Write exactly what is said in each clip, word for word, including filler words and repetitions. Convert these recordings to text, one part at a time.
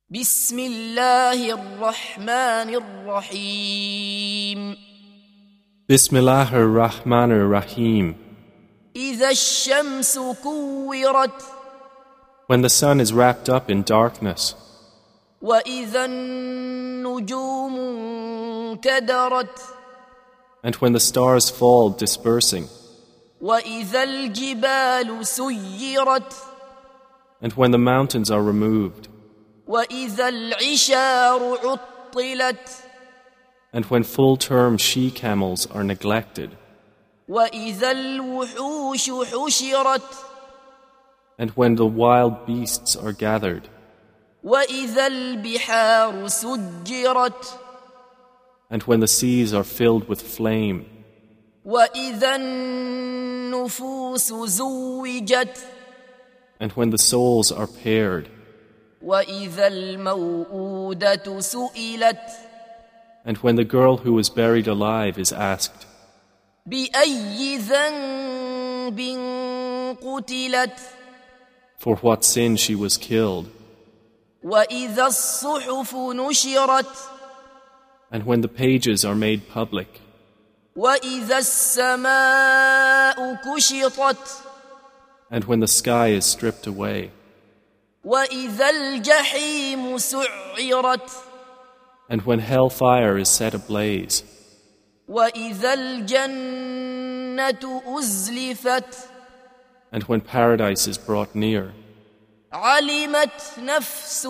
بسم الله الرحمن الرحيم Bismillahir Rahmanir Rahim. إذا الشمس كورت When the sun is wrapped up in darkness, وإذا النجوم انكدرت and when the stars fall dispersing, وإذا الجبال سيرت and when the mountains are removed, وإذا العشار عطلت and when full-term she-camels are neglected, وإذا الوحوش حشرت and when the wild beasts are gathered, وإذا البحار سجرت and when the seas are filled with flame, وإذا النفوس زوجت and when the souls are paired, وإذا الموءودة سئلت and when the girl who was buried alive is asked, بأي ذنب قتلت for what sin she was killed, وإذا الصحف نشرت and when the pages are made public, وإذا السماء كشطت and when the sky is stripped away, وإذا الجحيم سعرت and when hellfire is set ablaze, وإذا الجنة أزلفت and when paradise is brought near, علمت نفس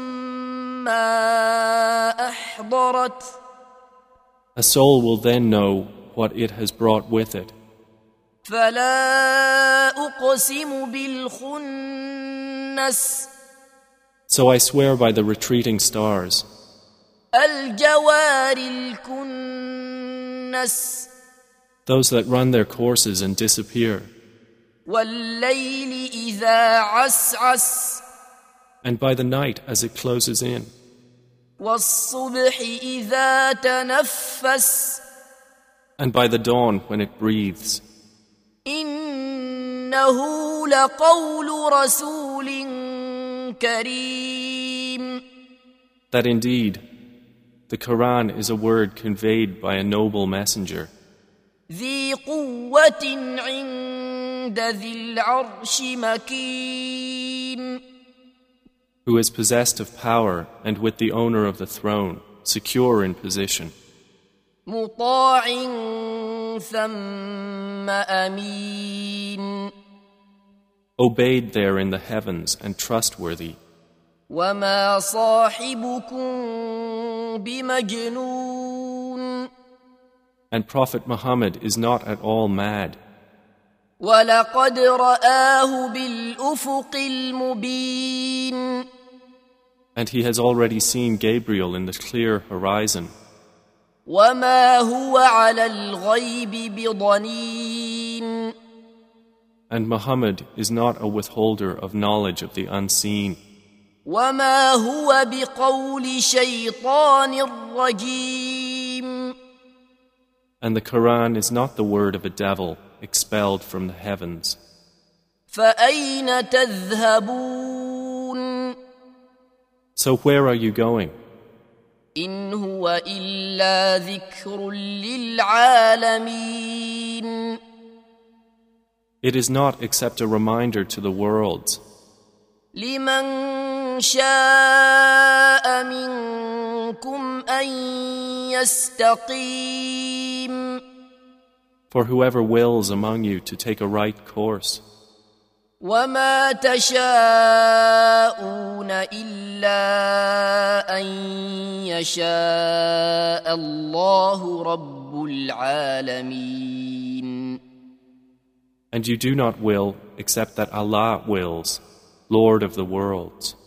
ما أحضرت a soul will then know what it has brought with it. فلا أقسم بالخنس So I swear by the retreating stars, الجوار الكنس those that run their courses and disappear, والليل إذا عسعس and by the night as it closes in, والصبح إذا تنفس and by the dawn when it breathes. إنه لقول رسول كريم That indeed, the Quran is a word conveyed by a noble messenger, ذي قوة عند ذي العرش مكين who is possessed of power and with the owner of the throne, secure in position, مطاع ثم أمين obeyed there in the heavens and trustworthy. وما صاحبكم بمجنون And Prophet Muhammad is not at all mad, ولقد رآه بالأفق المبين and he has already seen Gabriel in the clear horizon. وما هو على الغيب بضنين And Muhammad is not a withholder of knowledge of the unseen, وما هو بقول شيطان رجيم and the Quran is not the word of a devil expelled from the heavens. فأين تذهبون So where are you going? إن هو إلا ذكر للعالمين It is not except a reminder to the worlds, لمن شاء منكم أن يستقيم for whoever wills among you to take a right course. وما تشاءون إلا أن يشاء الله رب العالمين And you do not will except that Allah wills, Lord of the worlds.